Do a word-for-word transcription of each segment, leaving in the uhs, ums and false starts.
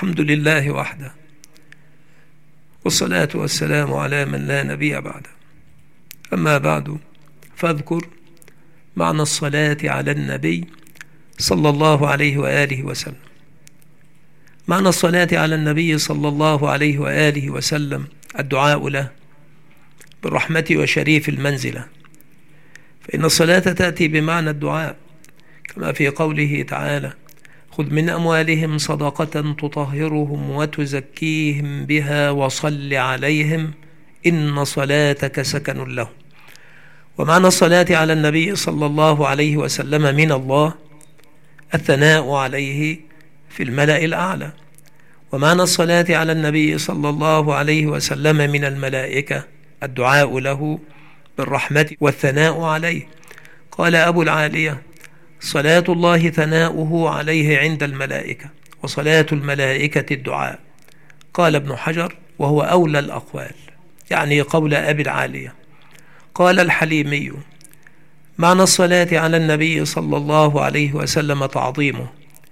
الحمد لله وحده، والصلاة والسلام على من لا نبي بعده. أما بعد، فاذكر معنى الصلاة على النبي صلى الله عليه وآله وسلم. معنى الصلاة على النبي صلى الله عليه وآله وسلم الدعاء له بالرحمة وشريف المنزلة، فإن الصلاة تأتي بمعنى الدعاء، كما في قوله تعالى: خذ من أموالهم صدقة تطهرهم وتزكيهم بها وصل عليهم إن صلاتك سكن لهم. ومعنى الصلاة على النبي صلى الله عليه وسلم من الله الثناء عليه في الملأ الأعلى. ومعنى الصلاة على النبي صلى الله عليه وسلم من الملائكة الدعاء له بالرحمة والثناء عليه. قال أبو العالية: صلاة الله ثناؤه عليه عند الملائكة، وصلاة الملائكة الدعاء. قال ابن حجر: وهو أولى الأقوال، يعني قول أبي العالية. قال الحليمي: معنى الصلاة على النبي صلى الله عليه وسلم تعظيمه،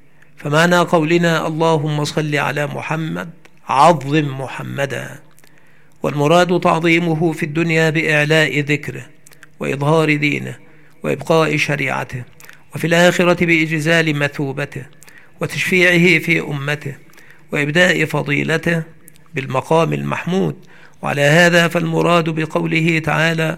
فمعنى قولنا اللهم صل على محمد عظم محمدا، والمراد تعظيمه في الدنيا بإعلاء ذكره وإظهار دينه وإبقاء شريعته، وفي الآخرة بإجزال مثوبته وتشفيعه في أمته وإبداء فضيلته بالمقام المحمود. وعلى هذا فالمراد بقوله تعالى: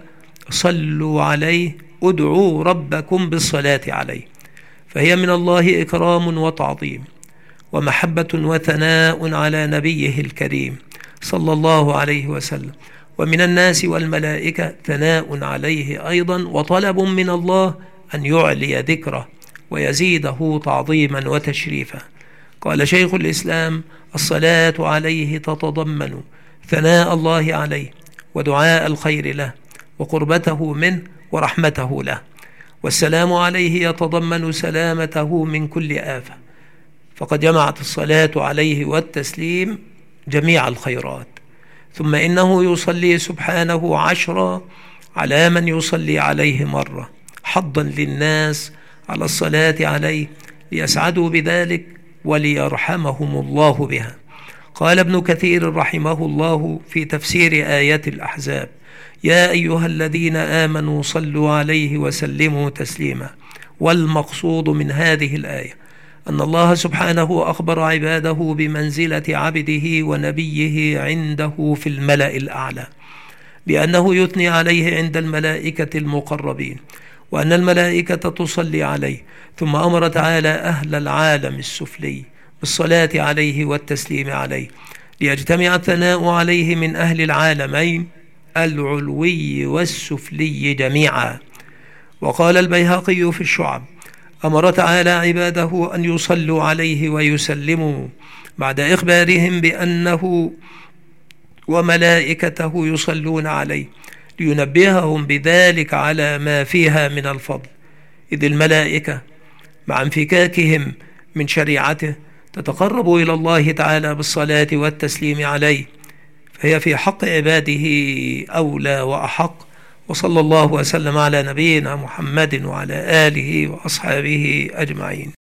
صلوا عليه ادعوا ربكم بالصلاة عليه، فهي من الله إكرام وتعظيم ومحبة وثناء على نبيه الكريم صلى الله عليه وسلم، ومن الناس والملائكة ثناء عليه أيضا، وطلب من الله أن يعلي ذكره ويزيده تعظيما وتشريفا. قال شيخ الإسلام: الصلاة عليه تتضمن ثناء الله عليه ودعاء الخير له وقربته منه ورحمته له، والسلام عليه يتضمن سلامته من كل آفة، فقد جمعت الصلاة عليه والتسليم جميع الخيرات. ثم إنه يصلي سبحانه عشرا على من يصلي عليه مرة، حظا للناس على الصلاة عليه ليسعدوا بذلك وليرحمهم الله بها. قال ابن كثير رحمه الله في تفسير آيات الأحزاب: يا أيها الذين آمنوا صلوا عليه وسلموا تسليما. والمقصود من هذه الآية أن الله سبحانه أخبر عباده بمنزلة عبده ونبيه عنده في الملأ الأعلى، بأنه يثني عليه عند الملائكة المقربين، وأن الملائكة تصلي عليه. ثم أمر تعالى أهل العالم السفلي بالصلاة عليه والتسليم عليه، ليجتمع الثناء عليه من أهل العالمين العلوي والسفلي جميعا. وقال البيهقي في الشعب: أمر تعالى عباده أن يصلوا عليه ويسلموا بعد إخبارهم بأنه وملائكته يصلون عليه، لينبههم بذلك على ما فيها من الفضل، إذ الملائكة مع انفكاكهم من شريعته تتقرب إلى الله تعالى بالصلاة والتسليم عليه، فهي في حق عباده أولى وأحق. وصلى الله وسلم على نبينا محمد وعلى آله وأصحابه أجمعين.